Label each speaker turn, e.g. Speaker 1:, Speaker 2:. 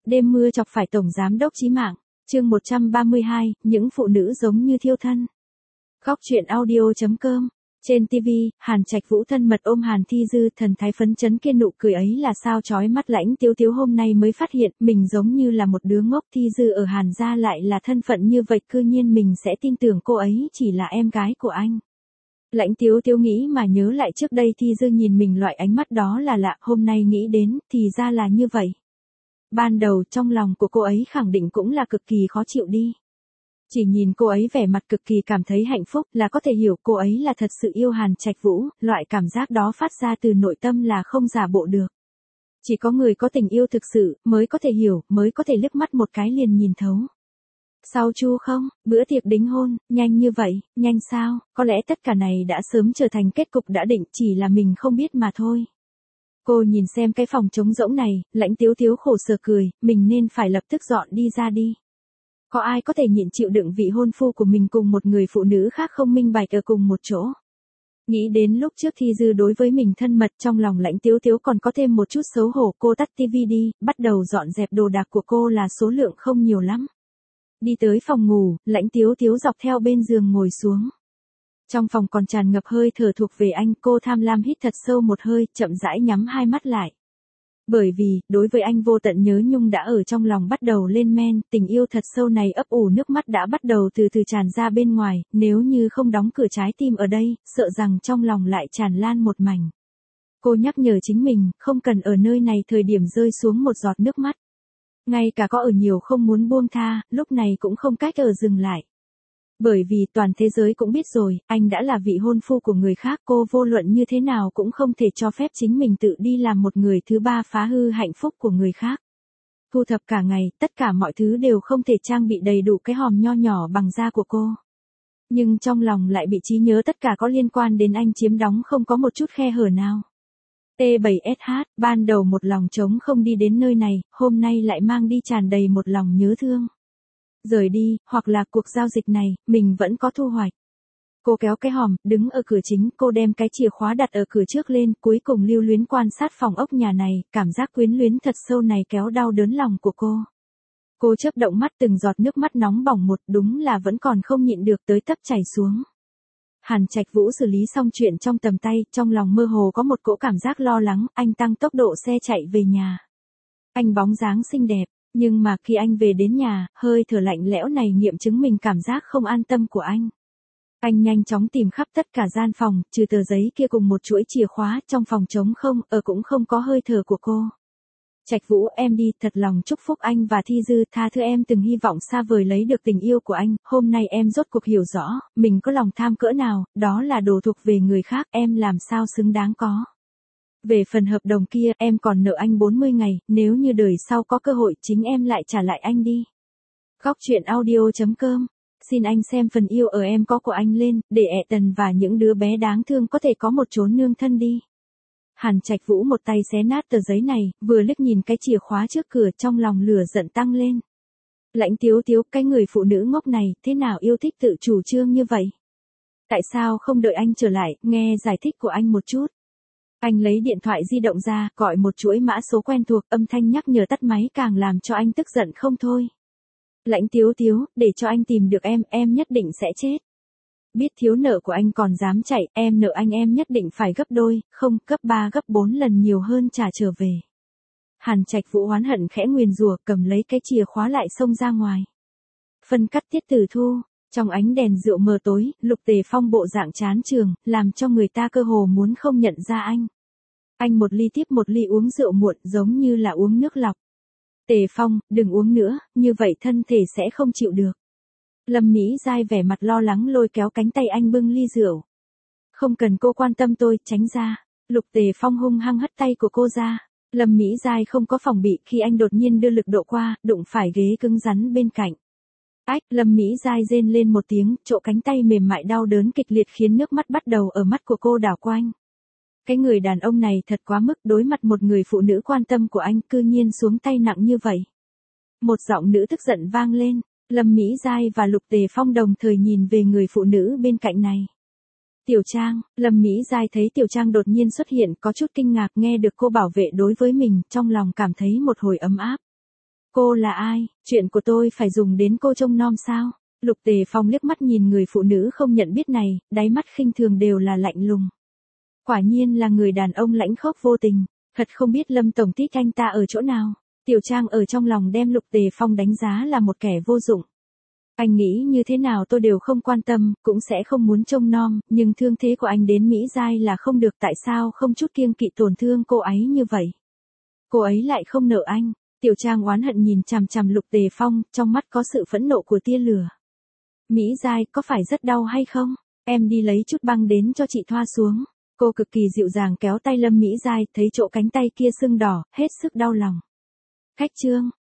Speaker 1: Đêm mưa chọc phải tổng giám đốc chí mạng. Chương 132, những phụ nữ giống như thiêu thân. Góc truyện audio.com. Trên TV, Hàn Trạch Vũ thân mật ôm Hàn Thi Dư, thần thái phấn chấn kia nụ cười ấy là sao chói mắt. Lãnh Tiếu Tiếu hôm nay mới phát hiện mình giống như là một đứa ngốc. Thi Dư ở Hàn gia lại là thân phận như vậy, cư nhiên mình sẽ tin tưởng cô ấy chỉ là em gái của anh. Lãnh Tiếu Tiếu nghĩ mà nhớ lại trước đây Thi Dư nhìn mình loại ánh mắt đó là lạ, hôm nay nghĩ đến thì ra là như vậy. Ban đầu trong lòng của cô ấy khẳng định cũng là cực kỳ khó chịu đi. Chỉ nhìn cô ấy vẻ mặt cực kỳ cảm thấy hạnh phúc là có thể hiểu cô ấy là thật sự yêu Hàn Trạch Vũ, loại cảm giác đó phát ra từ nội tâm là không giả bộ được. Chỉ có người có tình yêu thực sự mới có thể hiểu, mới có thể liếc mắt một cái liền nhìn thấu. Sao Chu không, bữa tiệc đính hôn, nhanh như vậy, nhanh sao, có lẽ tất cả này đã sớm trở thành kết cục đã định, chỉ là mình không biết mà thôi. Cô nhìn xem cái phòng trống rỗng này, Lãnh Tiếu Tiếu khổ sở cười, mình nên phải lập tức dọn đi ra đi. Có ai có thể nhịn chịu đựng vị hôn phu của mình cùng một người phụ nữ khác không minh bạch ở cùng một chỗ. Nghĩ đến lúc trước Thi Dư đối với mình thân mật, trong lòng Lãnh Tiếu Tiếu còn có thêm một chút xấu hổ. Cô tắt tivi đi, bắt đầu dọn dẹp đồ đạc của cô là số lượng không nhiều lắm. Đi tới phòng ngủ, Lãnh Tiếu Tiếu dọc theo bên giường ngồi xuống. Trong phòng còn tràn ngập hơi thở thuộc về anh, cô tham lam hít thật sâu một hơi, chậm rãi nhắm hai mắt lại. Bởi vì, đối với anh vô tận nhớ nhung đã ở trong lòng bắt đầu lên men, tình yêu thật sâu này ấp ủ nước mắt đã bắt đầu từ từ tràn ra bên ngoài, nếu như không đóng cửa trái tim ở đây, sợ rằng trong lòng lại tràn lan một mảnh. Cô nhắc nhở chính mình, không cần ở nơi này thời điểm rơi xuống một giọt nước mắt. Ngay cả có ở nhiều không muốn buông tha, lúc này cũng không cách ở dừng lại. Bởi vì toàn thế giới cũng biết rồi, anh đã là vị hôn phu của người khác, cô vô luận như thế nào cũng không thể cho phép chính mình tự đi làm một người thứ ba phá hư hạnh phúc của người khác. Thu thập cả ngày, tất cả mọi thứ đều không thể trang bị đầy đủ cái hòm nho nhỏ bằng da của cô. Nhưng trong lòng lại bị trí nhớ tất cả có liên quan đến anh chiếm đóng không có một chút khe hở nào. T7SH, ban đầu một lòng trống không đi đến nơi này, hôm nay lại mang đi tràn đầy một lòng nhớ thương. Rời đi, hoặc là cuộc giao dịch này, mình vẫn có thu hoạch. Cô kéo cái hòm, đứng ở cửa chính, cô đem cái chìa khóa đặt ở cửa trước lên, cuối cùng lưu luyến quan sát phòng ốc nhà này, cảm giác quyến luyến thật sâu này kéo đau đớn lòng của cô. Cô chớp động mắt, từng giọt nước mắt nóng bỏng một, đúng là vẫn còn không nhịn được tới tấp chảy xuống. Hàn Trạch Vũ xử lý xong chuyện trong tầm tay, trong lòng mơ hồ có một cỗ cảm giác lo lắng, anh tăng tốc độ xe chạy về nhà. Anh bóng dáng xinh đẹp. Nhưng mà khi anh về đến nhà, hơi thở lạnh lẽo này nghiệm chứng mình cảm giác không an tâm của anh. Anh nhanh chóng tìm khắp tất cả gian phòng, trừ tờ giấy kia cùng một chuỗi chìa khóa, trong phòng trống không, cũng không có hơi thở của cô. Trạch Vũ, em đi, thật lòng chúc phúc anh và Thi Dư, tha thứ em từng hy vọng xa vời lấy được tình yêu của anh, hôm nay em rốt cuộc hiểu rõ, mình có lòng tham cỡ nào, đó là đồ thuộc về người khác, em làm sao xứng đáng có. Về phần hợp đồng kia, em còn nợ anh 40 ngày, nếu như đời sau có cơ hội chính em lại trả lại anh đi. Góc truyện audio.com. Xin anh xem phần yêu ở em có của anh lên, để ẹ Tần và những đứa bé đáng thương có thể có một chốn nương thân đi. Hàn Trạch Vũ một tay xé nát tờ giấy này, vừa liếc nhìn cái chìa khóa trước cửa, trong lòng lửa giận tăng lên. Lãnh Tiếu Tiếu, cái người phụ nữ ngốc này, thế nào yêu thích tự chủ trương như vậy? Tại sao không đợi anh trở lại, nghe giải thích của anh một chút? Anh lấy điện thoại di động ra, gọi một chuỗi mã số quen thuộc, âm thanh nhắc nhở tắt máy càng làm cho anh tức giận không thôi. Lãnh Tiếu Tiếu, để cho anh tìm được em nhất định sẽ chết. Biết thiếu nợ của anh còn dám chạy, em nợ anh em nhất định phải gấp đôi, không, gấp 3 gấp 4 lần nhiều hơn trả trở về. Hàn Trạch Vũ oán hận khẽ nguyền rủa, cầm lấy cái chìa khóa lại xông ra ngoài. Phân cắt tiết tử thu. Trong ánh đèn rượu mờ tối, Lục Tề Phong bộ dạng chán trường, làm cho người ta cơ hồ muốn không nhận ra anh. Anh một ly tiếp một ly uống rượu muộn, giống như là uống nước lọc. Tề Phong, đừng uống nữa, như vậy thân thể sẽ không chịu được. Lâm Mỹ Giai vẻ mặt lo lắng lôi kéo cánh tay anh bưng ly rượu. Không cần cô quan tâm tôi, tránh ra. Lục Tề Phong hung hăng hất tay của cô ra. Lâm Mỹ Giai không có phòng bị khi anh đột nhiên đưa lực độ qua, đụng phải ghế cứng rắn bên cạnh. Ách, Lâm Mỹ Giai rên lên một tiếng, chỗ cánh tay mềm mại đau đớn kịch liệt khiến nước mắt bắt đầu ở mắt của cô đảo quanh. Cái người đàn ông này thật quá mức, đối mặt một người phụ nữ quan tâm của anh, cư nhiên xuống tay nặng như vậy. Một giọng nữ tức giận vang lên, Lâm Mỹ Giai và Lục Tề Phong đồng thời nhìn về người phụ nữ bên cạnh này. Tiểu Trang, Lâm Mỹ Giai thấy Tiểu Trang đột nhiên xuất hiện, có chút kinh ngạc, nghe được cô bảo vệ đối với mình, trong lòng cảm thấy một hồi ấm áp. Cô là ai, chuyện của tôi phải dùng đến cô trông nom sao? Lục Tề Phong liếc mắt nhìn người phụ nữ không nhận biết này, đáy mắt khinh thường đều là lạnh lùng. Quả nhiên là người đàn ông lãnh khốc vô tình, thật không biết Lâm tổng thích anh ta ở chỗ nào. Tiểu Trang ở trong lòng đem Lục Tề Phong đánh giá là một kẻ vô dụng. Anh nghĩ như thế nào tôi đều không quan tâm, cũng sẽ không muốn trông nom, nhưng thương thế của anh đến Mỹ Giai là không được, tại sao không chút kiêng kỵ tổn thương cô ấy như vậy? Cô ấy lại không nợ anh. Tiểu Trang oán hận nhìn chằm chằm Lục Tề Phong, trong mắt có sự phẫn nộ của tia lửa. Mỹ Giai, có phải rất đau hay không? Em đi lấy chút băng đến cho chị thoa xuống. Cô cực kỳ dịu dàng kéo tay Lâm Mỹ Giai, thấy chỗ cánh tay kia sưng đỏ, hết sức đau lòng. Khách Trương,